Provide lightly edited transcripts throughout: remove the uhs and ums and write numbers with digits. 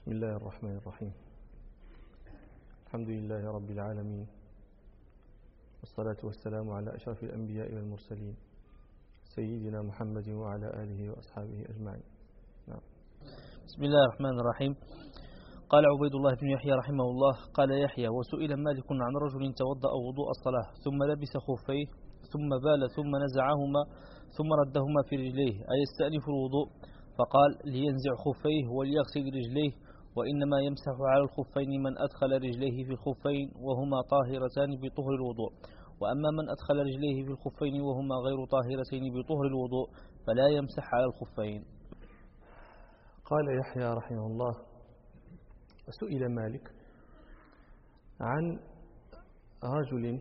بسم الله الرحمن الرحيم. الحمد لله رب العالمين، والصلاة والسلام على أشرف الأنبياء والمرسلين سيدنا محمد وعلى آله وأصحابه أجمعين. نعم. بسم الله الرحمن الرحيم. قال عبيد الله بن يحيى رحمه الله: قال يحيى: وسئل مالك عن رجل توضأ وضوء الصلاة ثم لبس خفيه ثم بال ثم نزعهما ثم ردهما في رجليه أيستأنف الوضوء؟ فقال: لينزع خفيه وليغسل رجليه، وإنما يمسح على الخفين من أدخل رجليه في الخفين وهما طاهرتان بطهر الوضوء، وأما من أدخل رجليه في الخفين وهما غير طاهرتين بطهر الوضوء فلا يمسح على الخفين. قال يحيى رحمه الله: سئل مالك عن رجل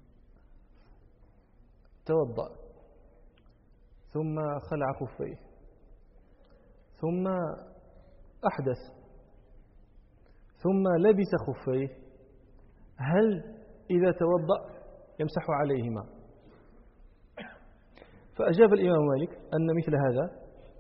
توضأ ثم خلع خفيه ثم أحدث ثم لبس خفيه، هل إذا توضأ يمسح عليهما؟ فأجاب الإمام مالك أن مثل هذا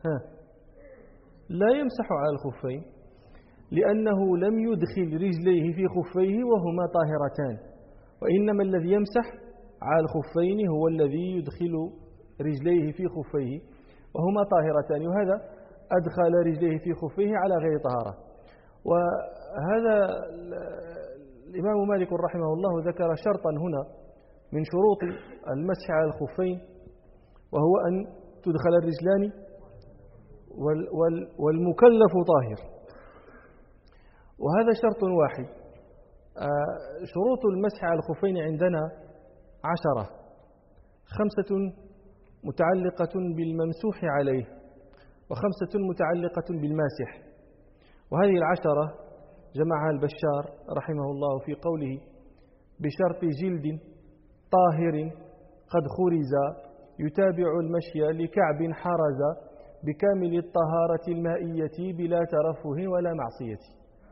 لا يمسح على الخفين، لأنه لم يدخل رجليه في خفيه وهما طاهرتان، وإنما الذي يمسح على الخفين هو الذي يدخل رجليه في خفيه وهما طاهرتان، وهذا أدخل رجليه في خفيه على غير طهارة. وهذا الإمام مالك رحمه الله ذكر شرطا هنا من شروط المسح على الخفين، وهو أن تدخل الرجلان والمكلف طاهر، وهذا شرط واحد. شروط المسح على الخفين عندنا 10، 5 متعلقة بالممسوح عليه و5 متعلقة بالماسح. وهذه 10 جمعها البشار رحمه الله في قوله: بشرط جلد طاهر قد خرز يتابع المشي لكعب حرز بكامل الطهارة المائية بلا ترفه ولا معصية.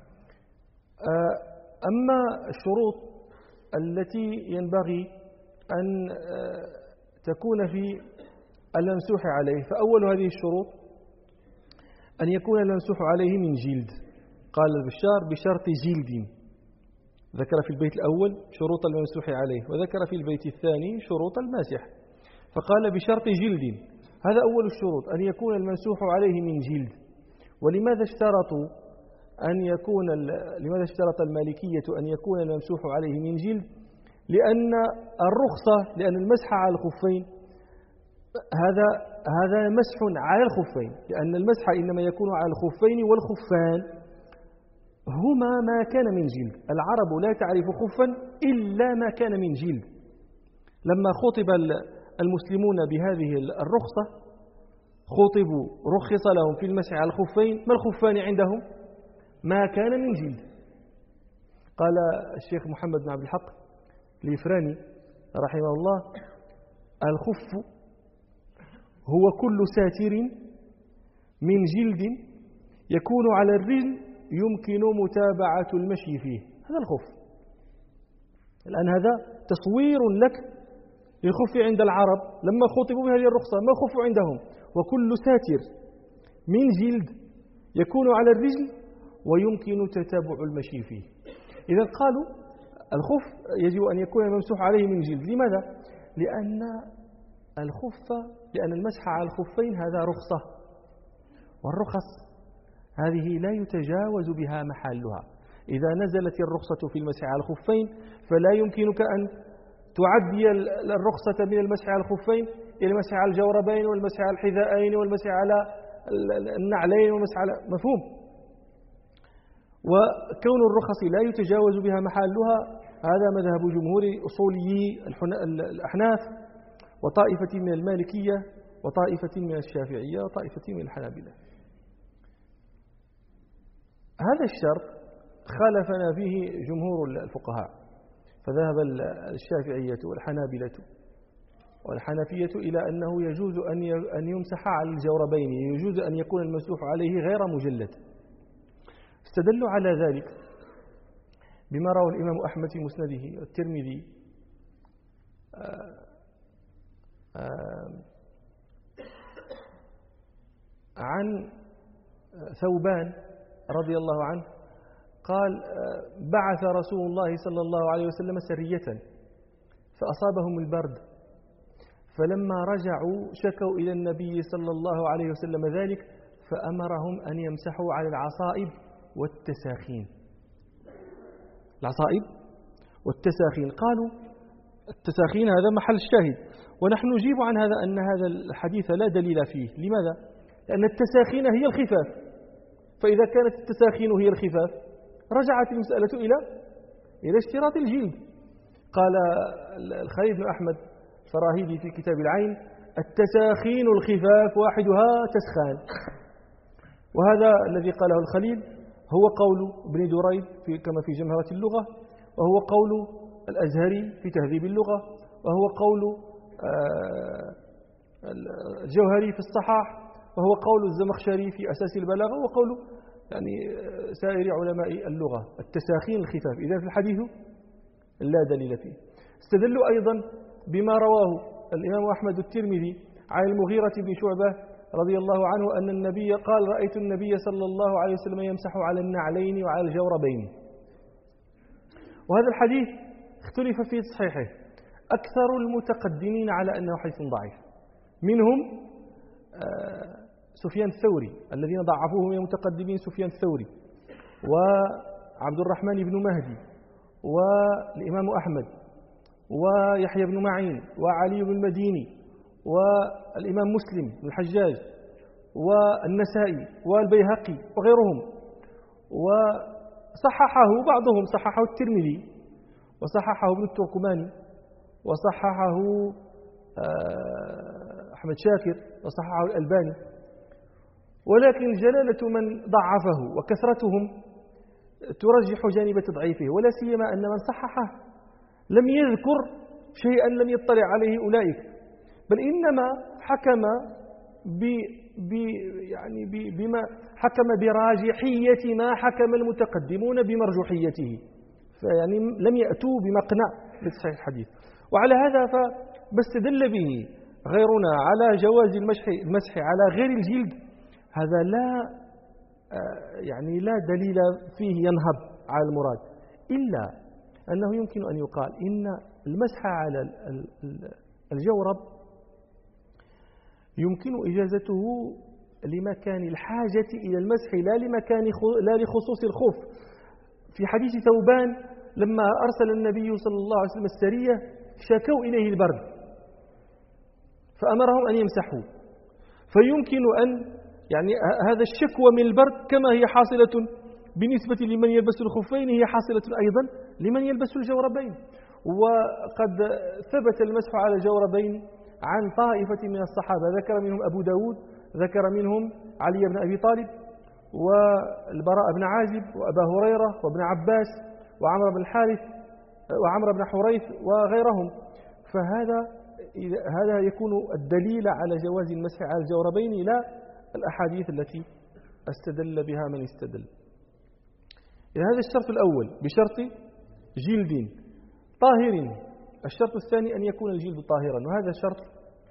أما الشروط التي ينبغي أن تكون في الممسوح عليه، فأول هذه الشروط أن يكون الممسوح عليه من جلد. قال البشار: بشرط جلد. ذكر في البيت الأول شروط الممسوح عليه، وذكر في البيت الثاني شروط الماسح، فقال بشرط جلد. هذا أول الشروط، أن يكون الممسوح عليه من جلد. ولماذا لماذا اشترط المالكية أن يكون الممسوح عليه من جلد؟ لأن المسح على الخفين هذا مسح على الخفين، لأن المسح إنما يكون على الخفين، والخفان هما ما كان من جلد. العرب لا تعرف خفا إلا ما كان من جلد. لما خطب المسلمون بهذه الرخصة خطبوا رخص لهم في المسح على الخفين. ما الخفان عندهم؟ ما كان من جلد. قال الشيخ محمد بن عبد الحق الإفراني رحمه الله: الخف هو كل ساتر من جلد يكون على الرجل يمكن متابعة المشي فيه. هذا الخف. الآن هذا تصوير لك للخف عند العرب لما خطبوا بهذه الرخصة. ما الخف عندهم؟ وكل ساتر من جلد يكون على الرجل ويمكن تتابع المشي فيه. إذا قالوا الخف يجب أن يكون الممسوح عليه من جلد. لماذا؟ لأن المسح على الخفين هذا رخصة، والرخص هذه لا يتجاوز بها محلها. إذا نزلت الرخصة في المسح على الخفين فلا يمكنك أن تعدي الرخصة من المسح على الخفين إلى المسح على الجوربين والمسح على الحذاءين والمسح على النعلين والمسح على مفهوم. وكون الرخص لا يتجاوز بها محلها هذا مذهب جمهور أصوليي الأحناف، وطائفة من المالكية، وطائفة من الشافعية، وطائفة من الحنابلة. هذا الشرط خالفنا فيه جمهور الفقهاء، فذهب الشافعية والحنابلة والحنفية إلى أنه يجوز أن يمسح على الجوربين، يجوز أن يكون الممسوح عليه غير مجلد. استدلوا على ذلك بما رواه الإمام أحمد في مسنده والترمذي عن ثوبان رضي الله عنه قال بعث رسول الله صلى الله عليه وسلم سرية فأصابهم البرد، فلما رجعوا شكوا إلى النبي صلى الله عليه وسلم ذلك، فأمرهم أن يمسحوا على العصائب والتساخين. العصائب والتساخين، قالوا التساخين هذا محل الشاهد، ونحن نجيب عن هذا أن هذا الحديث لا دليل فيه. لماذا؟ لأن التساخين هي الخفاف، فإذا كانت التساخين هي الخفاف رجعت المسألة إلى اشتراط الجلد. قال الخليل بن أحمد الفراهيدي في كتاب العين: التساخين الخفاف واحدها تسخان. وهذا الذي قاله الخليل هو قول ابن دريد كما في جمهرة اللغة، وهو قول الأزهري في تهذيب اللغة، وهو قول الجوهري في الصحاح، وهو قول الزمخشري في أساس البلاغة، وقول يعني سائر علماء اللغة. التساخين الخفاف إذا في الحديث لا دليل فيه. استدلوا أيضا بما رواه الإمام أحمد الترمذي عن المغيرة بن شعبة رضي الله عنه أن النبي قال: رأيت النبي صلى الله عليه وسلم يمسح على النعلين وعلى الجوربين. وهذا الحديث اختلف في تصحيحه، أكثر المتقدمين على أنه حديث ضعيف، منهم سفيان الثوري، الذين ضعفوه من المتقدمين سفيان الثوري وعبد الرحمن بن مهدي والإمام أحمد ويحيى بن معين وعلي بن المديني والإمام مسلم بن الحجاج والنسائي والبيهقي وغيرهم. وصححه بعضهم، صححه الترمذي وصححه ابن التركماني وصححه أحمد شاكر وصححه الألباني، ولكن جلالة من ضعفه وكثرتهم ترجح جانب تضعيفه، ولا سيما أن من صححه لم يذكر شيئا لم يطلع عليه أولئك، بل إنما حكم بما حكم براجحية ما حكم المتقدمون بمرجوحيته، فيعني لم يأتوا بمقنع لتصحيح الحديث. وعلى هذا فاستدل به غيرنا على جواز المسح على غير الجلد، هذا لا دليل فيه ينهض على المراد، إلا أنه يمكن أن يقال إن المسح على الجورب يمكن إجازته لمكان الحاجة إلى المسح لا لخصوص الخوف. في حديث ثوبان لما أرسل النبي صلى الله عليه وسلم السرية شكوا إليه البرد فأمرهم أن يمسحوا، فيمكن أن هذا الشكوى من البرد كما هي حاصلة بالنسبة لمن يلبس الخفين هي حاصلة أيضا لمن يلبس الجوربين. وقد ثبت المسح على الجوربين عن طائفة من الصحابة، ذكر منهم أبو داود، ذكر منهم علي بن أبي طالب والبراء بن عازب وأبا هريرة وابن عباس وعمر بن الحارث وعمر بن حريث وغيرهم. فهذا يكون الدليل على جواز المسح على الجوربين لا الأحاديث التي استدل بها من استدل. هذا الشرط الأول بشرط جلد طاهر. الشرط الثاني أن يكون الجلد طاهرا، وهذا شرط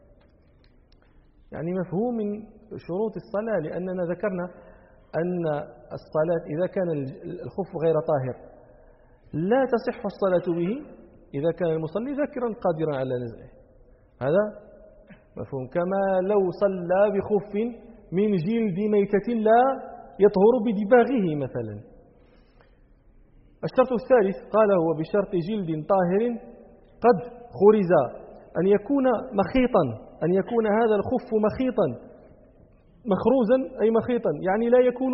مفهوم من شروط الصلاة، لأننا ذكرنا أن الصلاة إذا كان الخف غير طاهر لا تصح الصلاة به إذا كان المصلي ذاكرا قادرا على نزعه. هذا مفهوم، كما لو صلى بخف من جلد ميتة لا يطهر بدباغه مثلا. الشرط الثالث قال هو بشرط جلد طاهر قد خرز، أن يكون مخيطا، أن يكون هذا الخف مخيطا، مخروزا أي مخيطا، لا يكون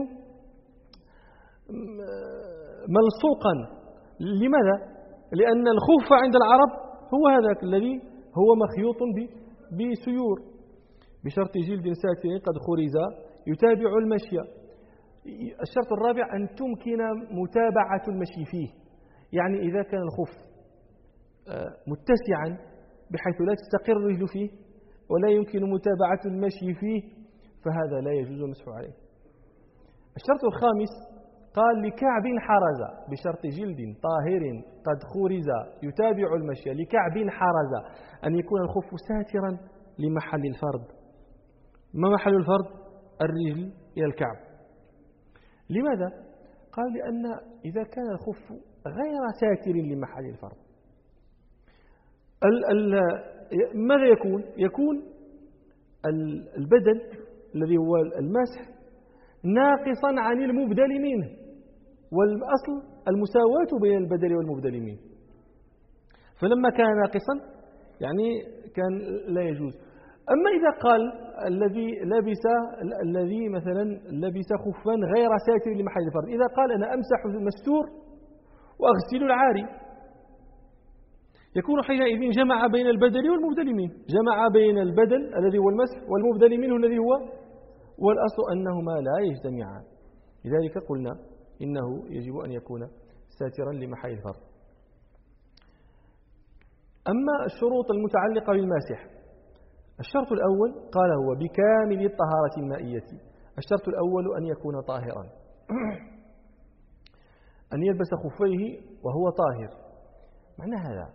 ملصوقا. لماذا؟ لأن الخف عند العرب هو هذاك الذي هو مخيوط بسيور. بشرط جلد ساتر قد خرز يتابع المشي. الشرط الرابع أن تمكن متابعة المشي فيه، إذا كان الخف متسعا بحيث لا تستقر الرجل فيه ولا يمكن متابعة المشي فيه فهذا لا يجوز المسح عليه. الشرط الخامس قال لكعب حرز، بشرط جلد طاهر قد خرز يتابع المشي لكعب حرز، أن يكون الخف ساترا لمحل الفرد. ما محل الفرد؟ الرجل إلى الكعب. لماذا؟ قال لأن إذا كان الخف غير ساتر لمحل الفرض ماذا يكون البدل الذي هو المسح ناقصا عن المبدل منه، والأصل المساواة بين البدل والمبدل منه، فلما كان ناقصا يعني كان لا يجوز. أما إذا قال الذي مثلا لبس خفا غير ساتر لمحل الفرض، إذا قال أنا أمسح المستور وأغسل العاري، يكون حينئذ جمع بين البدل والمبدل منه، جمع بين البدل الذي هو المسح والمبدل منه الذي هو، والأصل أنهما لا يجتمعان، لذلك قلنا إنه يجب أن يكون ساترا لمحل الفرض. أما الشروط المتعلقة بالماسح، الشرط الأول قال هو بكامل الطهارة المائية. الشرط الأول أن يكون طاهرا، أن يلبس خفيه وهو طاهر. معنى هذا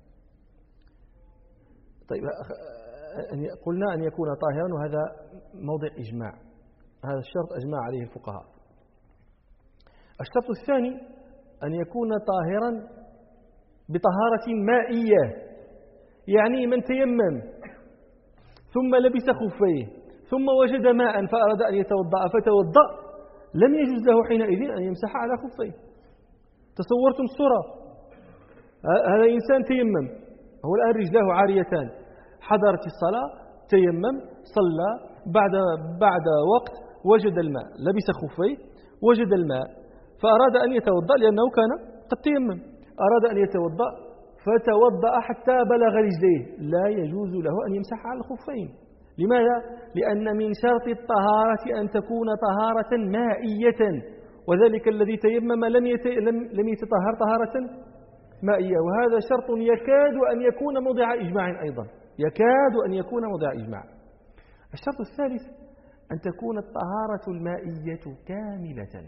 طيب قلنا أن يكون طاهرا، وهذا موضع إجماع، هذا الشرط أجمع عليه الفقهاء. الشرط الثاني أن يكون طاهرا بطهارة مائية، يعني من تيمم ثم لبس خفيه ثم وجد ماء فأراد أن يتوضأ فتوضأ، لم يجوز له حينئذ أن يمسح على خفيه. تصورتم الصورة، هذا إنسان تيمم، هو الآن رجلاه عاريتان، حضرت الصلاة، تيمم، صلى، بعد وقت وجد الماء، لبس خفيه وجد الماء فأراد أن يتوضأ لأنه كان قد تيمم، أراد أن يتوضأ فتوضأ حتى بلغ رجليه، لا يجوز له أن يمسح على الخفين. لماذا؟ لأن من شرط الطهارة أن تكون طهارة مائية، وذلك الذي تيمم لم يتطهر طهارة مائية، وهذا شرط يكاد أن يكون موضع إجماع أيضا، يكاد أن يكون موضع إجماع. الشرط الثالث أن تكون الطهارة المائية كاملة،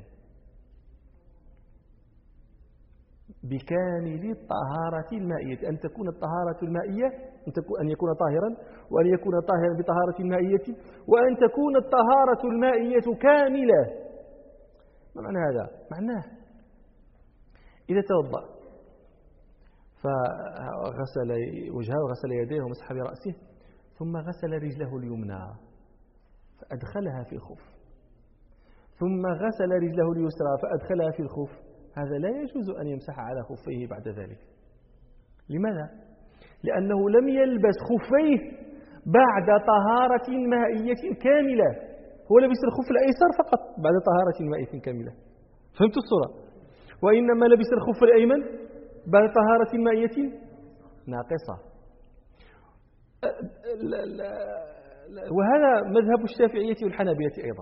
بكامل الطهارة المائية، أن تكون الطهارة المائية أن يكون طاهرا، وأن يكون طاهرا بطهارة المائية، وأن تكون الطهارة المائية كاملة. ما معنى هذا؟ معناه إذا توضأ فغسل وجهه وغسل يديه ومسح برأسه ثم غسل رجله اليمنى فأدخلها في الخف، ثم غسل رجله اليسرى فأدخلها في الخف، هذا لا يجوز أن يمسح على خفيه بعد ذلك. لماذا؟ لأنه لم يلبس خفيه بعد طهارة مائية كاملة، هو لبس الخف الأيسر فقط بعد طهارة مائية كاملة، فهمت الصورة؟ وإنما لبس الخف الأيمن بعد طهارة مائية ناقصة. وهذا مذهب الشافعية والحنابلة أيضا.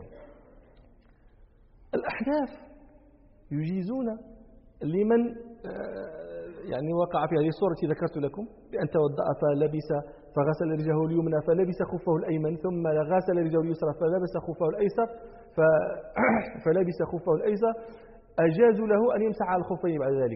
الأحناف يجيزون لمن يعني وقع في هذه الصورة التي ذكرت لكم، بأن توضأ فلبس فغسل رجله اليمنى فلبس خفه الأيمن، ثم غسل رجله اليسرى فلبس خفه الأيسر فلبس خفه الأيسر، أجازوا له أن يمسح على الخفين بعد ذلك.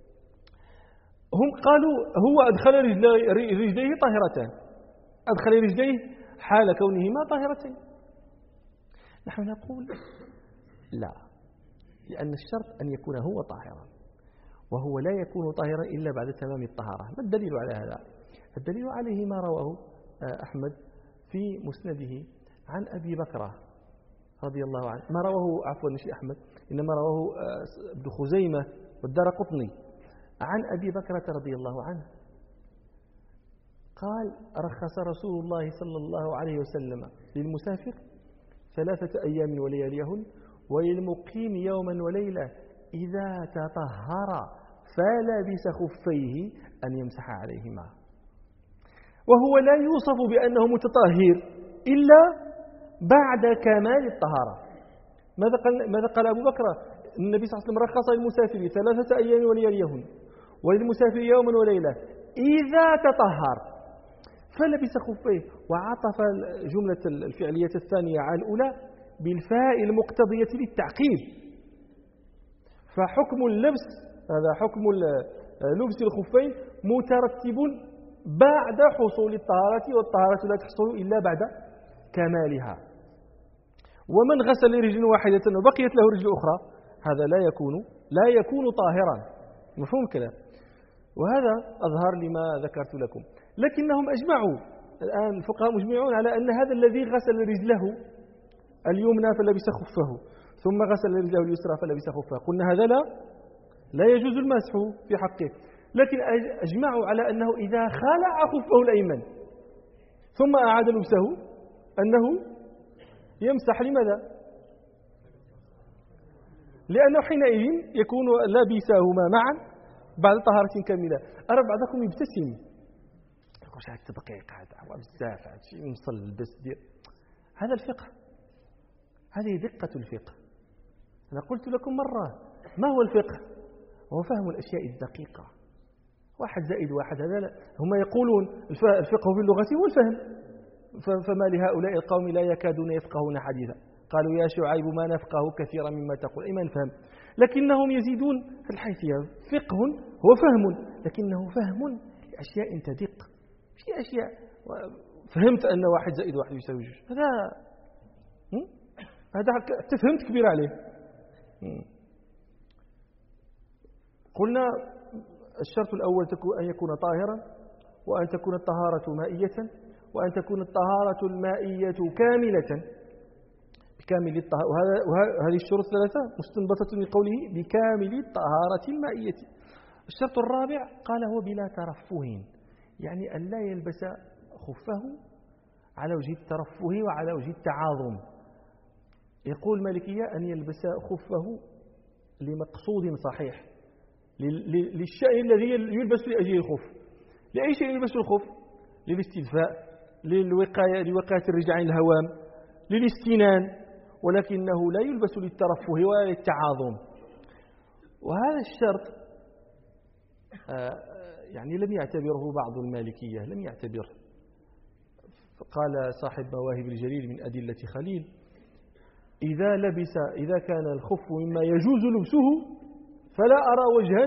هم قالوا هو أدخل رجليه طاهرتان، أدخل رجليه حال كونهما طاهرتين. نحن نقول لا، لأن الشرط أن يكون هو طاهرا، وهو لا يكون طاهرا إلا بعد تمام الطهارة. ما الدليل على هذا؟ الدليل عليه ما رواه أحمد في مسنده عن أبي بكرة رضي الله عنه، ما رواه عفوا مش أحمد، إنما رواه ابن خزيمة والدارقطني عن أبي بكرة رضي الله عنه قال: رخص رسول الله صلى الله عليه وسلم للمسافر 3 أيام ولياليهن، وللمقيم يوما وليلة إذا تطهر فلبس خفيه أن يمسح عليهما. وهو لا يوصف بأنه متطهر إلا بعد كمال الطهارة. ماذا قال أبو بكر؟ النبي صلى الله عليه وسلم رخص للمسافر 3 أيام ولياليهن، وللمسافر يوما وليلة إذا تطهر فلبس خفيه، وعطف جملة الفعلية الثانية على الأولى بالفاء المقتضية للتعقيب. فحكم اللبس، هذا حكم لبس الخفين مترتب بعد حصول الطهارة، والطهارة لا تحصل إلا بعد كمالها. ومن غسل رجل واحدة وبقيت له رجل أخرى هذا لا يكون طاهرا. مفهوم الكلام؟ وهذا أظهر لما ذكرت لكم. لكنهم أجمعوا الآن الفقهاء مجمعون على أن هذا الذي غسل رجله اليمنى فلبس خفه ثم غسل رجله اليسرى فلبس خفه قلنا هذا لا يجوز المسح في حقه. لكن أجمعوا على أنه إذا خلع خفه الأيمن ثم أعاد لبسه أنه يمسح. لماذا؟ لأنه حينئذ يكون لابساهما معا بعد طهارة كاملة. أرى بعضكم يبتسم يقول شاهد دقيقة هذا بزاف هذا شيء نصل بس دير. هذا الفقه، هذه دقة الفقه. أنا قلت لكم مرة ما هو الفقه؟ هو فهم الأشياء الدقيقة. 1 زائد 1 هذا هم يقولون الفقه في اللغة هو الفهم. فما لهؤلاء القوم لا يكادون يفقهون حديثا قالوا يا شعيب ما نفقه كثيرا مما تقول أي ما نفهم. لكنهم يزيدون في الحيثية. فقه هو فهم لكنه فهم لأشياء تدق. في أشياء فهمت أن 1 زائد 1 يساوي 2 هذا تفهمت كبير عليه. قلنا الشرط الأول أن يكون طاهرا وأن تكون الطهارة مائية وأن تكون الطهارة المائية كاملة بكامل الطهارة. وهذه الشروط 3 مستنبطة من قوله بكامل الطهارة المائية. الشرط الرابع قال هو بلا ترفه، يعني أن لا يلبس خفه على وجه الترفه وعلى وجه التعاظم. يقول المالكية أن يلبس خفه لمقصود صحيح، للشيء الذي يلبس لأجل الخف. لأي شيء يلبس الخف؟ للاستدفاء، لوقاية الرجع عن الهوام، للاستنان، ولكنه لا يلبس للترفه ولا للتعاظم. وهذا الشرط يعني لم يعتبره بعض المالكية، لم يعتبر. قال صاحب مواهب الجليل من أدلة خليل إذا كان الخف مما يجوز لبسه فلا أرى وجها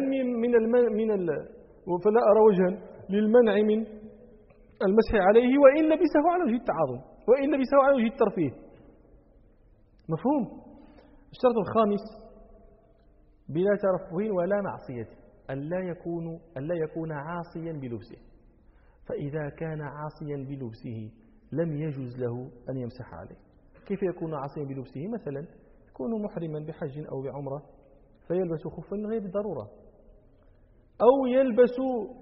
فلا أرى وجها للمنع من المسح عليه وإن لبسه على وجه التعاظم وإن لبسه على وجه الترفيه. مفهوم؟ الشرط الخامس بلا ترفه ولا معصية، أن لا يكون عاصيا بلبسه. فإذا كان عاصيا بلبسه لم يجوز له أن يمسح عليه. كيف يكون عاصيا بلبسه؟ مثلا يكون محرما بحج أو بعمرة فيلبس خفا من غير ضرورة، أو يلبس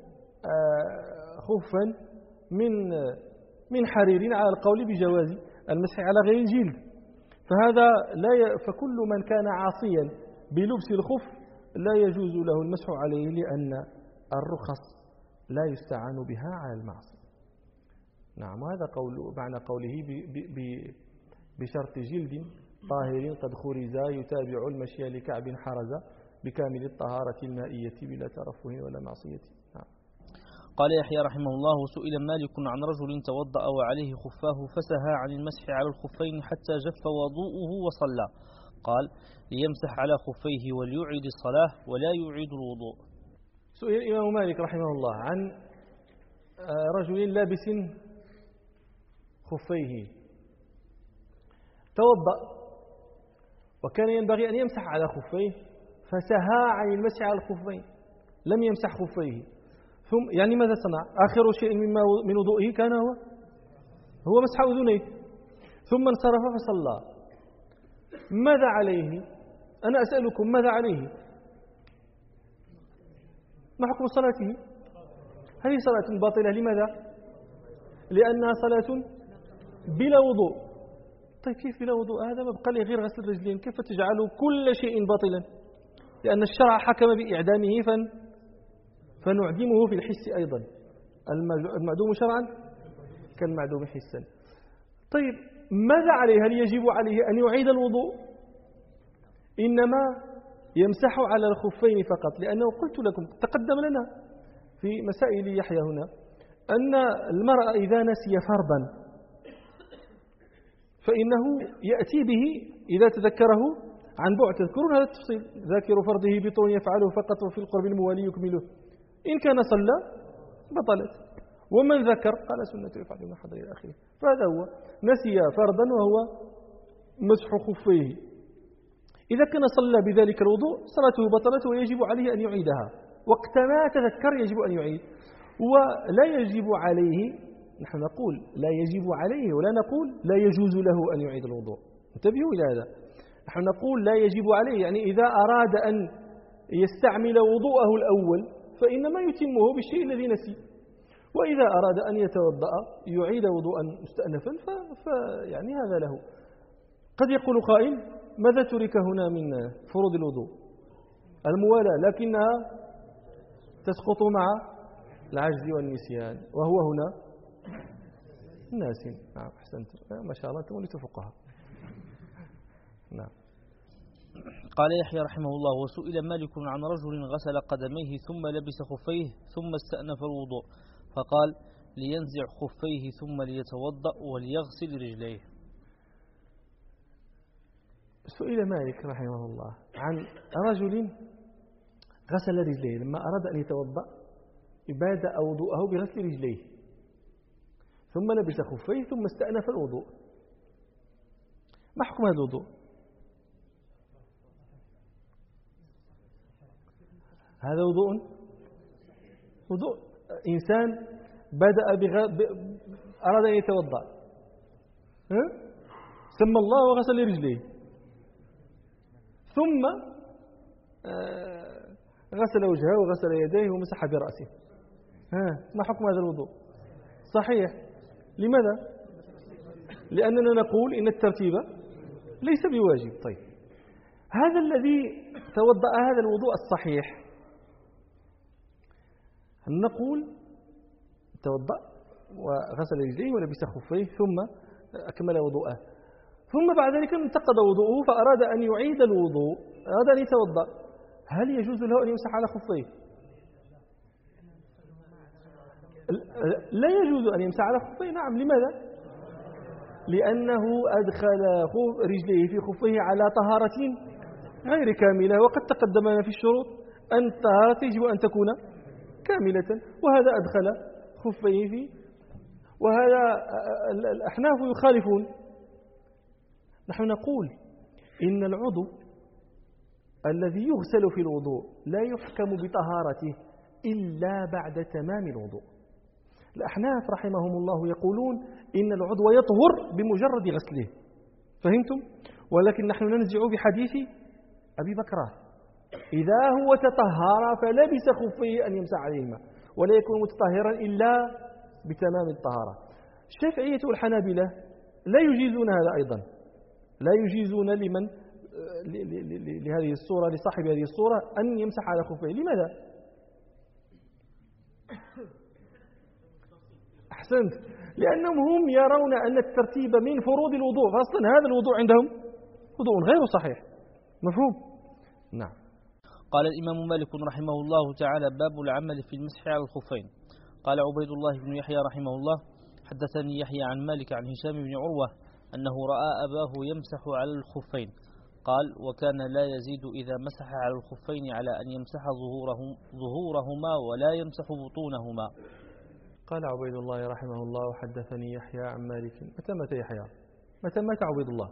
خفا من حرير على القول بجواز المسح على غير الجلد. فكل من كان عاصيا بلبس الخف لا يجوز له المسح عليه، لأن الرخص لا يستعان بها على المعصية. نعم، وهذا معنى قوله بشرط جلد طاهر قد خرزا يتابع المشي لكعب حرزا بكامل الطهارة المائية بلا ترفه ولا معصية. نعم. قال يحيى رحمه الله سئل مالك عن رجل توضأ وعليه خفاه فسهى عن المسح على الخفين حتى جف وضوءه وصلى. قال ليمسح على خفيه وليعيد الصلاة ولا يعيد الوضوء. سئل الإمام مالك رحمه الله عن رجل لابس خفيه توضأ وكان ينبغي أن يمسح على خفيه فسهى عن المسح على الخفين، لم يمسح خفيه. ثم يعني ماذا صنع؟ آخر شيء من وضوئه كان هو مسح أذنيه، ثم انصرف فصلى. ماذا عليه؟ أنا أسألكم ماذا عليه؟ ما حكم صلاته؟ هذه صلاة باطلة. لماذا؟ لأنها صلاة بلا وضوء. طيب كيف بلا وضوء؟ هذا ما بقى لي غير غسل الرجلين، كيف تجعل كل شيء باطلا؟ لأن الشرع حكم بإعدامه فنعدمه في الحس أيضا. المعدوم شرعا كالمعدوم حسا. طيب ماذا عليه؟ هل يجب عليه أن يعيد الوضوء؟ إنما يمسح على الخفين فقط، لأنه قلت لكم تقدم لنا في مسائل يحيى هنا أن المرأة إذا نسي فرضا فإنه يأتي به إذا تذكره عن بعد. تذكرون هذا التفصيل: ذاكر فرضه بطون يفعله فقط وفي القرب الموالي يكمله. إن كان صلى بطلت، ومن ذكر قال سنة يفعل ما حضر إلى آخره. فهذا هو نسي فرضا وهو مسح خفيه. إذا كان صلى بذلك الوضوء صلاته بطلت ويجب عليه أن يعيدها، وقتما تذكر يجب أن يعيد. ولا يجب عليه، نحن نقول لا يجب عليه ولا نقول لا يجوز له أن يعيد الوضوء، انتبهوا إلى هذا. نحن نقول لا يجب عليه، يعني إذا أراد أن يستعمل وضوءه الأول فإنما يتمه بالشيء الذي نسي، وإذا أراد أن يتوضأ يعيد وضوءا مستأنفا فيعني هذا له. قد يقول قائل ماذا ترك هنا من فروض الوضوء؟ الموالاة، لكنها تسقط مع العجز والنسيان، وهو هنا ناس. نعم أحسنت، ما شاء الله أنتم وليتوا فقهاء. نعم. قال يحيى رحمه الله: وسئل مالك عن رجل غسل قدميه ثم لبس خفيه ثم استأنف الوضوء، فقال: لينزع خفيه ثم ليتوضأ وليغسل رجليه. سئل مالك رحمه الله عن رجل غسل رجليه، لما أراد أن يتوضأ بدأ وضوءه بغسل رجليه ثم لبس خفيه ثم استأنف الوضوء. ما حكم هذا الوضوء؟ هذا وضوء إنسان بدأ أراد أن يتوضأ، سمى الله وغسل رجليه ثم غسل وجهه وغسل يديه ومسح برأسه. ما حكم هذا الوضوء؟ صحيح. لماذا؟ لأننا نقول إن الترتيب ليس بواجب. طيب، هذا الذي توضأ هذا الوضوء الصحيح نقول توضأ وغسل رجليه ولبس خفيه ثم أكمل وضوءه، ثم بعد ذلك انتقض وضوءه فأراد أن يعيد الوضوء، أراد أن يتوضأ، هل يجوز له أن يمسح على خفيه؟ لا يجوز أن يمسح على خفيه. نعم. لماذا؟ لأنه أدخل رجليه في خفيه على طهارة غير كاملة، وقد تقدم في الشروط أن الطهارة يجب أن تكون كاملة، وهذا أدخل خفيه فيه، وهذا الأحناف يخالفون. نحن نقول إن العضو الذي يغسل في الوضوء لا يحكم بطهارته إلا بعد تمام الوضوء. الأحناف رحمهم الله يقولون إن العضو يطهر بمجرد غسله، فهمتم؟ ولكن نحن ننزع بحديث أبي بكرة إذا هو تطهر فلبس خفيه أن يمسح عليهما، ولا يكون متطهرا إلا بتمام الطهارة. الشافعية والحنابلة لا يجيزون هذا أيضا، لا يجيزون لمن لهذه الصورة، لصاحب هذه الصورة أن يمسح على خفيه. لماذا؟ أحسنت، لأنهم هم يرون أن الترتيب من فروض الوضوء، فأصلا هذا الوضوء عندهم وضوء غير صحيح. مفهوم؟ نعم. قال الإمام مالك رحمه الله تعالى: باب العمل في المسح على الخفين. قال عبيد الله بن يحيى رحمه الله: حدثني يحيى عن مالك عن هشام بن عروة أنه رأى أباه يمسح على الخفين، قال: وكان لا يزيد إذا مسح على الخفين على أن يمسح ظهورهما ولا يمسح بطونهما. قال عبيد الله رحمه الله: حدثني يحيى عن مالك. متى مات يحيى؟ متى مات عبيد الله؟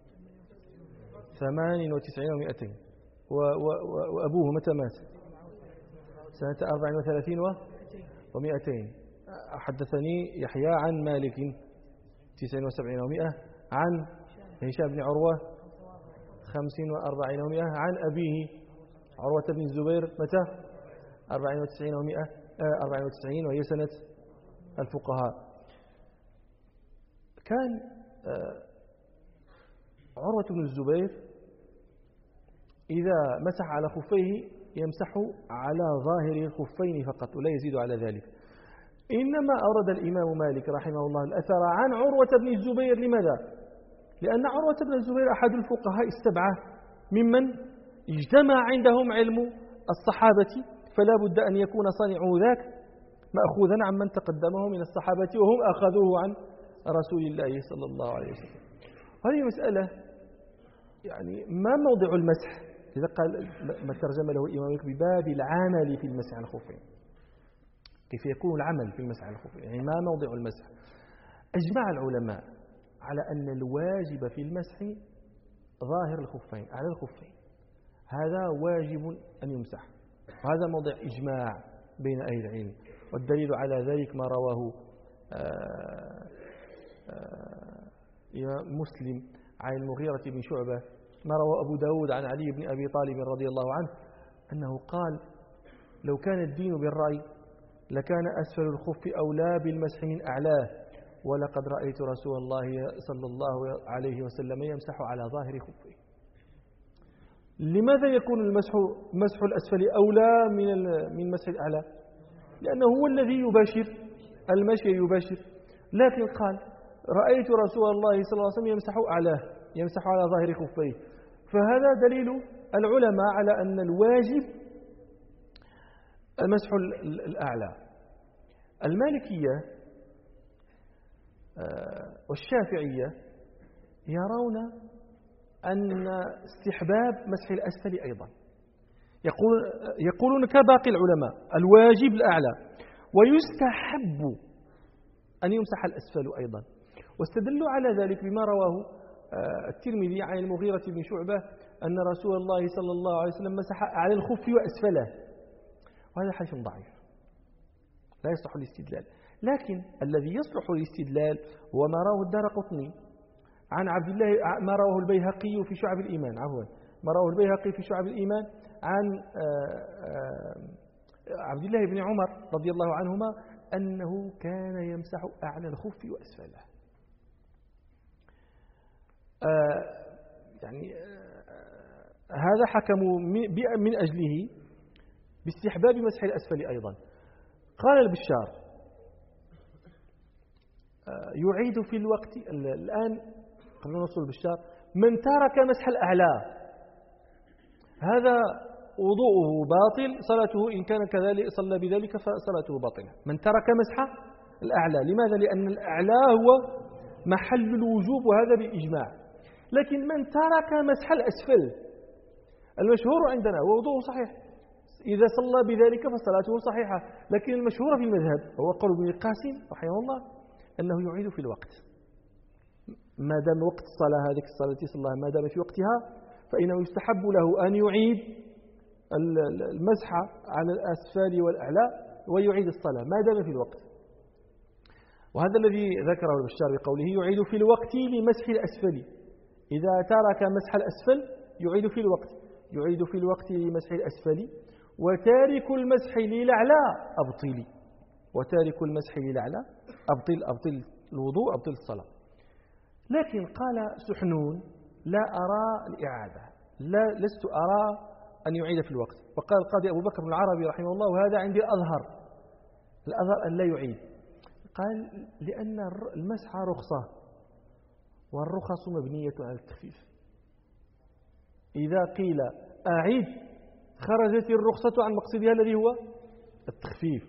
98 و200. وأبوه متى مات؟ سنة 34 و200. حدثني يحيى عن مالك 79 و100، عن هشام بن عروة 45 و100، عن أبيه عروة بن الزبير متى؟ 94 و100، 94 وهي سنة الفقهاء. كان عروة بن الزبير إذا مسح على خفيه يمسح على ظاهر الخفين فقط ولا يزيد على ذلك. إنما أورد الإمام مالك رحمه الله الأثر عن عروة بن الزبير. لماذا؟ لأن عروة بن الزبير أحد الفقهاء السبعة ممن اجتمع عندهم علم الصحابة، فلا بد أن يكون صانع ذاك مأخوذا عن من تقدمه من الصحابة وهم أخذوه عن رسول الله صلى الله عليه وسلم. هذه مسألة يعني ما موضع المسح؟ إذا قال ما ترجم له الإمام بباب العمل في المسح على الخفين، كيف يكون العمل في المسح على الخفين؟ يعني ما موضع المسح؟ أجمع العلماء على أن الواجب في المسح ظاهر الخفين على الخفين هذا واجب أن يمسح، وهذا موضع إجماع بين أهل العلم. والدليل على ذلك ما رواه مسلم عن المغيرة بن شعبة، ما روى أبو داود عن علي بن أبي طالب رضي الله عنه أنه قال: لو كان الدين بالرأي لكان أسفل الخف أولى بالمسح من أعلاه، ولقد رأيت رسول الله صلى الله عليه وسلم يمسح على ظاهر خفه. لماذا يكون مسح الأسفل أولى من مسح الأعلى؟ لأنه هو الذي يباشر المشي يباشر. لكن قال: رأيت رسول الله صلى الله عليه وسلم يمسح أعلاه، يمسح على ظاهر خفيه. فهذا دليل العلماء على أن الواجب المسح الأعلى. المالكية والشافعية يرون أن استحباب مسح الأسفل أيضا، يقولون كباقي العلماء الواجب الأعلى، ويستحب أن يمسح الأسفل أيضا. واستدلوا على ذلك بما رواه الترمذي عن المغيرة بن شعبة أن رسول الله صلى الله عليه وسلم مسح على الخف وأسفله، وهذا حديث ضعيف لا يصلح الاستدلال. لكن الذي يصلح الاستدلال هو ما رواه الدارقطني عن عبد الله، ما رواه البيهقي في شعب الإيمان، ما رواه البيهقي في شعب الإيمان عن عبد الله بن عمر رضي الله عنهما أنه كان يمسح أعلى الخف وأسفله. هذا حكموا من أجله باستحباب مسح الأسفل أيضا. قال البشار: يعيد في الوقت الآن قبل نوصل البشار: من ترك مسح الأعلى هذا وضوءه باطل، صلاته إن كان كذلك صلى بذلك فصلاته باطلة. من ترك مسح الأعلى، لماذا؟ لأن الأعلى هو محل الوجوب، وهذا بالإجماع. لكن من ترك مسح الأسفل المشهور عندنا هو وضوءه صحيح، إذا صلى بذلك فصلاته صحيحة. لكن المشهور في المذهب هو قول ابن القاسم رحمه الله أنه يعيد في الوقت، ما دام وقت الصلاة هذه الصلاة التي صلاها ما دام في وقتها فإنه يستحب له أن يعيد المسح على الأسفل والأعلى ويعيد الصلاة ما دام في الوقت. وهذا الذي ذكره البشار بقوله يعيد في الوقت لمسح الأسفل. إذا ترك مسح الأسفل يعيد في الوقت، يعيد في الوقت لمسح الأسفل. وتارك المسح للأعلى أبطل، وتارك المسح للأعلى أبطل الوضوء، أبطل الصلاة. لكن قال سحنون: لا أرى الإعادة، لست أرى أن يعيد في الوقت. وقال القاضي أبو بكر بن العربي رحمه الله: وهذا عندي الأظهر أن لا يعيد. قال: لأن المسح رخصة، والرخص مبنية على التخفيف. إذا قيل أعيد خرجت الرخصة عن مقصدها الذي هو التخفيف.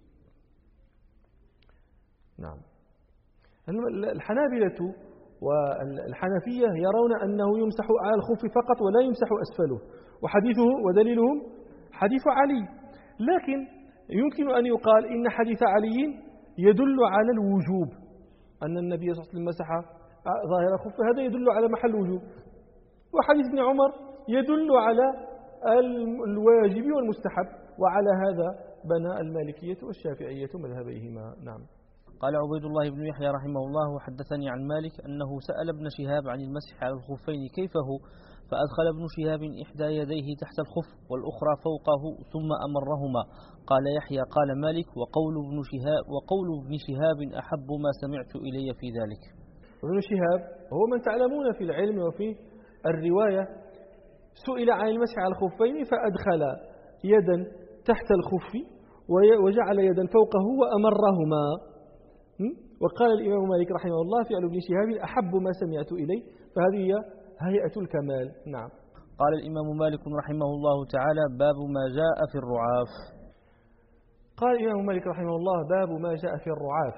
نعم. الحنابلة والحنفية يرون أنه يمسح على الخف فقط ولا يمسح أسفله، وحديثه ودليلهم حديث علي. لكن يمكن أن يقال إن حديث علي يدل على الوجوب، أن النبي صلى الله عليه وسلم مسح ظاهر الخف، هذا يدل على محل الوجوب. وحديث ابن عمر يدل على الواجب والمستحب، وعلى هذا بنى المالكية والشافعية مذهبيهما. نعم. قال عبيد الله بن يحيى رحمه الله: وحدثني عن مالك أنه سأل ابن شهاب عن المسح على الخفين كيف هو، فأدخل ابن شهاب إحدى يديه تحت الخف والأخرى فوقه ثم أمرهما. قال يحيى: قال مالك: وقول ابن شهاب أحب ما سمعت إلي في ذلك. ابن شهاب هو من تعلمون في العلم وفي الرواية، سئل عن المسح على الخفين فأدخل يدا تحت الخف وجعل يدا فوقه وأمرهما. وقال الإمام مالك رحمه الله: فعل ابن شهاب أحب ما سمعت إليه، فهذه هي هيئة الكمال. نعم. قال الإمام مالك رحمه الله تعالى: باب ما جاء في الرعاف. قال الإمام مالك رحمه الله: باب ما جاء في الرعاف.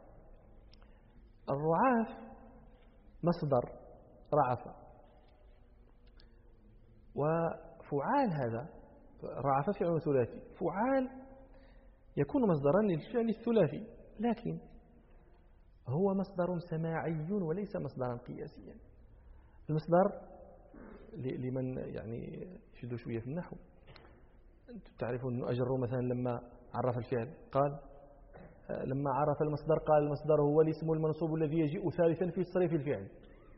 الرعاف مصدر رعف، وفعال هذا رعف فعل ثلاثي، فعال يكون مصدرا للفعل الثلاثي، لكن هو مصدر سماعي وليس مصدرا قياسيا. المصدر لمن يعني يشدوا شوية في النحو. أنتم تعرفون أن أجر مثلا لما عرف الفعل قال لما عرف المصدر قال المصدر هو الاسم المنصوب الذي يجيء ثالثا في تصريف الفعل.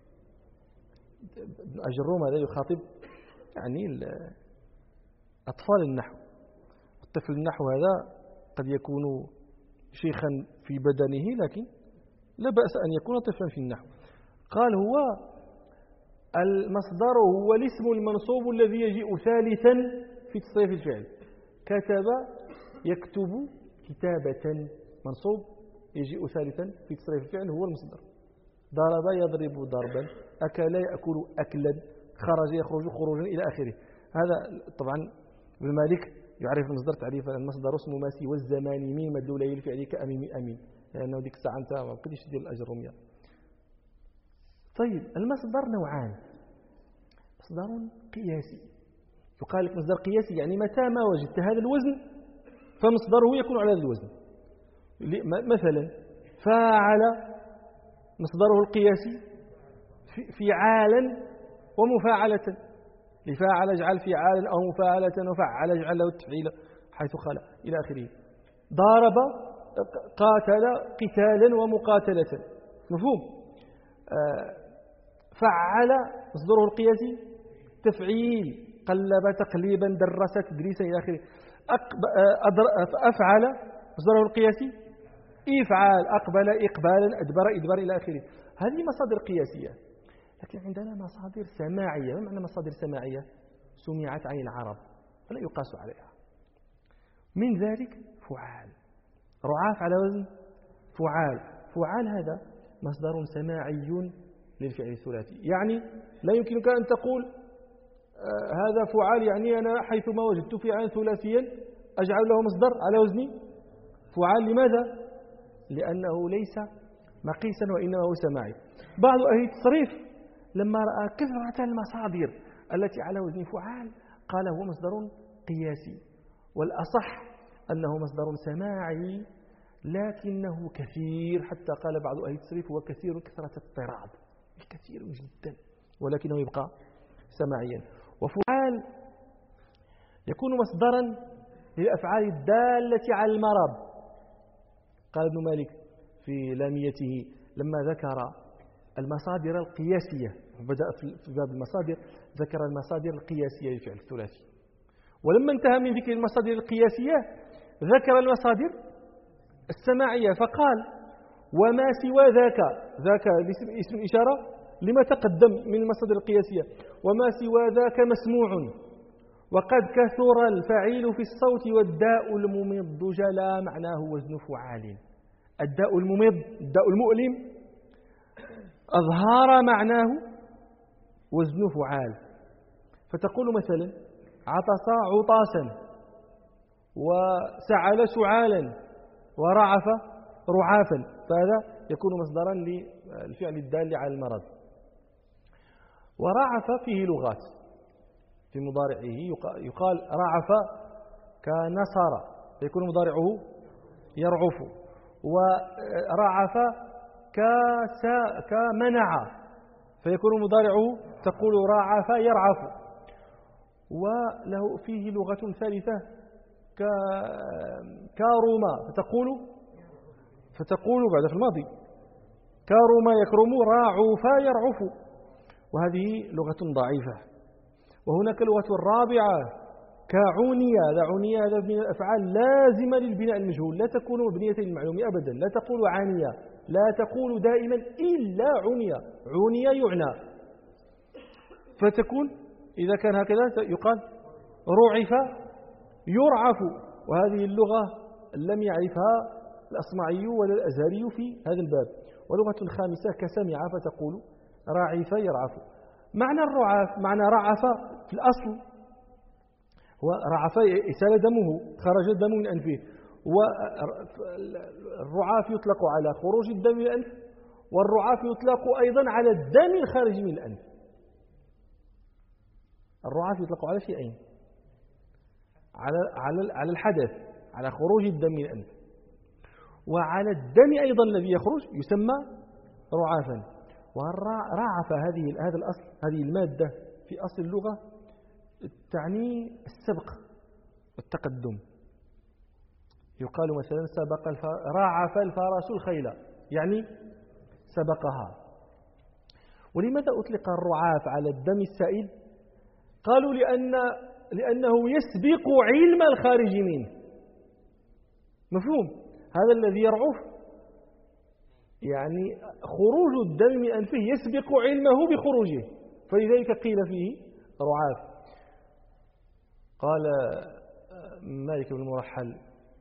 ابن أجروم هذا يخاطب يعني أطفال النحو. الطفل النحو هذا قد يكون شيخا في بدنه لكن لا بأس أن يكون طفلا في النحو. قال هو المصدر هو الاسم المنصوب الذي يجيء ثالثا في تصريف الفعل. كتب يكتب كتابة منصوب يجيء ثالثا في تصريف الفعل هو المصدر. ضرب يضرب ضربا، أكل يأكل أكلا، خرج يخرج خروجا إلى آخره. هذا طبعا ابن مالك يعرف المصدر تعريفا: المصدر اسم ما سوى الزمان من مدلولي الفعل كأميم أمين، لأنه ديك الساعة أنت ما بقيتش تدير الأجر الرمية. طيب المصدر نوعان: مصدر قياسي، يقال لك مصدر قياسي يعني متى ما وجدت هذا الوزن فمصدره يكون على هذا الوزن. مثلا فاعل مصدره القياسي فعالا ومفاعلة، لفاعل اجعل فعالا أو مفاعلة، وفعل اجعل له التفعيل حيث خلا إلى آخره. ضارب قاتل قتالا ومقاتلة، مفهوم؟ فعل مصدره القياسي تفعيل، قلب تقليبا، درس تدريسا إلى آخره. أفعل مصدره القياسي إفعال، أقبل إقبالا، أدبر إدبار إلى آخره. هذه مصادر قياسية. لكن عندنا مصادر سماعية. ما معنى مصادر سماعية؟ سمعت عن العرب فلا يقاس عليها. من ذلك فعال، رعاف على وزن فعال. فعال هذا مصدر سماعي للفعل الثلاثي، يعني لا يمكنك أن تقول هذا فعال يعني أنا حيثما وجدت فعلا ثلاثيا أجعل له مصدر على وزن فعال. لماذا؟ لأنه ليس مقيسا وإنما هو سماعي. بعض أهل التصريف لما رأى كثرة المصادر التي على وزن فعال قال هو مصدر قياسي، والأصح أنه مصدر سماعي لكنه كثير، حتى قال بعض أهل التصريف هو كثير كثرة اضطراب، كثير جدا، ولكنه يبقى سماعيا. وفعال يكون مصدرا للأفعال الدالة على المرض. قال ابن مالك في لاميته لما ذكر المصادر القياسية، بدأ في باب المصادر ذكر المصادر القياسية للفعل الثلاثي، ولما انتهى من ذكر المصادر القياسية ذكر المصادر السماعية فقال وما سوى ذاك اسم إشارة لما تقدم من المصادر القياسية، وما سوى ذاك مسموع، وقد كثر الفعيل في الصوت، والداء الممض جلا معناه وزن فعال. الداء الممض الداء المؤلم أظهار معناه وزن فعال. فتقول مثلا عطس عطاسا، وسعل سعالا، ورعف رعافا، فهذا يكون مصدرا للفعل الدال على المرض. ورعف فيه لغات، في مضارعه يقال رعف كنصر فيكون مضارعه يرعف، ورعف كمنع فيكون مضارعه تقول رعف يرعف. وله فيه لغة ثالثة كارما فتقول بعد في الماضي كارما يكرم، راعوفا يرعف، وهذه لغة ضعيفة. وهناك لغة رابعة كعونية. عونية هذا من الأفعال لازمة للبناء المجهول، لا تكون مبنية للمعلوم أبدا. لا تقول عانية، لا تقول دائما إلا عنية، عنية يعنى، فتكون إذا كان هكذا يقال رعف يرعف. وهذه اللغة لم يعرفها الأصمعي ولا الأزهري في هذا الباب. ولغة خامسة كسمع فتقول راعف يرعف. معنى الرعاف معنى رعف في الأصل هو رعف سال دمه، خرج الدم من أنفه. والرعاف يطلق على خروج الدم من الأنف، والرعاف يطلق أيضا على الدم الخارج من الأنف. الرعاف يطلق على شيئين: على الحدث، على خروج الدم من الأنف، وعلى الدم أيضا الذي يخرج يسمى رعافا. ورعف هذا الأصل، هذه المادة في أصل اللغة تعني السبق والتقدم. يقال مثلا راعف الفرس الخيل، يعني سبقها. ولماذا أطلق الرعاف على الدم السائل؟ قالوا لأنه يسبق علم الخارج منه. مفهوم؟ هذا الذي يرعف يعني خروج الدم من أنفه يسبق علمه بخروجه، فلذلك قيل فيه رعاف. قال مالك بن المرحل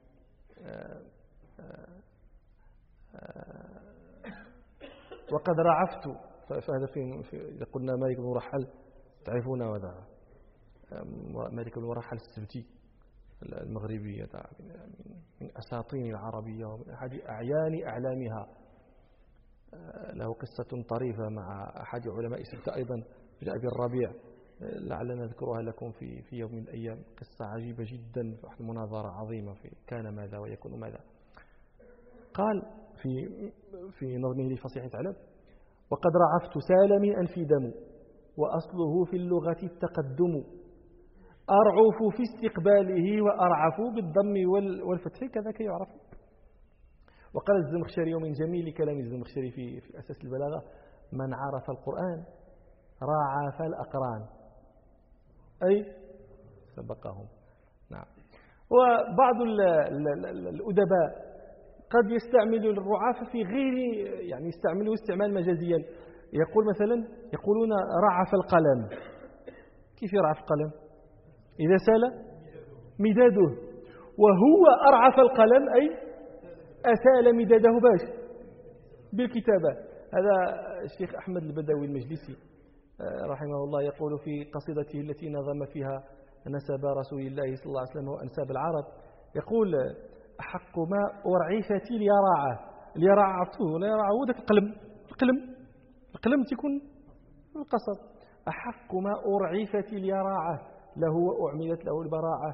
وقد رعفت، فهذا إذا قلنا مالك بن المرحل تعرفون هذا مالك بن المرحل السبتي المغربي، من أساطين العربية ومن أحد أعيان أعلامها. له قصة طريفة مع أحد علماء السبت أيضا بن أبي الربيع، لعلنا نذكرها لكم في يوم من الأيام. قصة عجيبة جدا، في مناظرة عظيمة في كان ماذا ويكون ماذا. قال في نظمه لفصيح العلب: وقد رعفت سال من أنفي دم، وأصله في اللغة التقدم، أرعف في استقباله وأرعف بالضم والفتح كذاك يعرف. وقال الزمخشري من جميل كلام الزمخشري في أساس البلاغة: من عرف القرآن راعف الأقران، أي سبقهم. نعم. وبعض الأدباء قد يستعمل الرعاف في غير، يعني يستعمله استعمال مجازيا. يقول مثلا، يقولون رعف القلم. كيف يرعف القلم؟ إذا سال مداده، وهو أرعف القلم أي أسال مداده باش بالكتابة. هذا الشيخ أحمد البدوي المجلسي رحمه الله يقول في قصيدته التي نظم فيها نسب رسول الله صلى الله عليه وسلم وأنساب العرب، يقول: أحق ما أرعفتي اليراعة. اليراعة عرفتوه؟ لا يراعة هو ذاك القلم تكون القصر. أحق ما أرعفتي اليراعة له وأعملت له البراعة،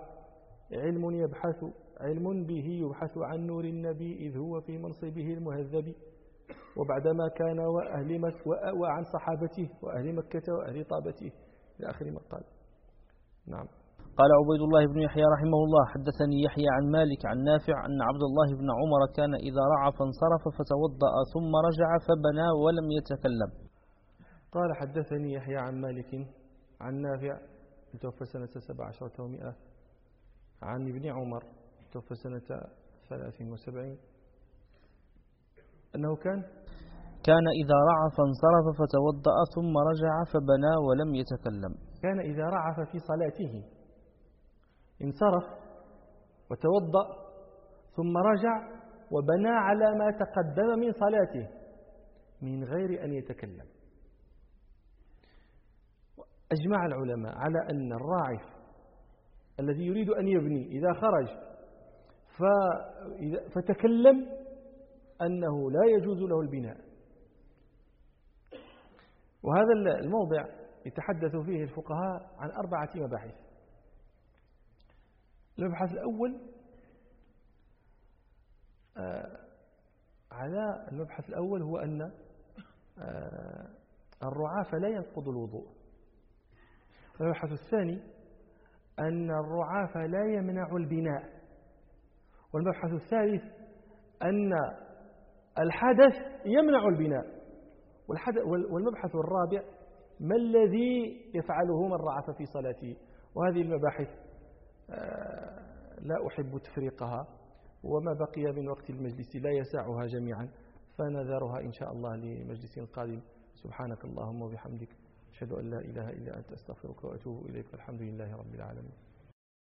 علم به يبحث عن نور النبي إذ هو في منصبه المهذب، وبعدما كان وعن صحابته وأهل مكة وأهل طابته، إلى آخر ما قال. نعم. قال عبيد الله بن يحيى رحمه الله: حدثني يحيى عن مالك عن نافع أن عبد الله بن عمر كان إذا رعف انصرف فتوضأ ثم رجع فبنى ولم يتكلم. قال حدثني يحيى عن مالك عن نافع توفى سنة 17 و100، عن ابن عمر توفى سنة 73، أنه كان إذا رعف انصرف فتوضأ ثم رجع فبنى ولم يتكلم. كان إذا رعف في صلاته انصرف وتوضأ ثم رجع وبنى على ما تقدم من صلاته من غير أن يتكلم. أجمع العلماء على أن الراعف الذي يريد أن يبني إذا خرج فتكلم أنه لا يجوز له البناء. وهذا الموضع يتحدث فيه الفقهاء عن 4 مباحث. المبحث الأول هو أن الرعاف لا ينقض الوضوء. المبحث الثاني أن الرعاف لا يمنع البناء. والمبحث الثالث أن الحدث يمنع البناء. والمبحث الرابع ما الذي يفعله من رعف في صلاته. وهذه المباحث لا أحب تفريقها، وما بقي من وقت المجلس لا يسعها جميعا، فنذرها إن شاء الله لمجلس قادم. سبحانك اللهم وبحمدك، أشهد أن لا إله إلا أنت، أستغفرك وأتوب إليك، والحمد لله رب العالمين.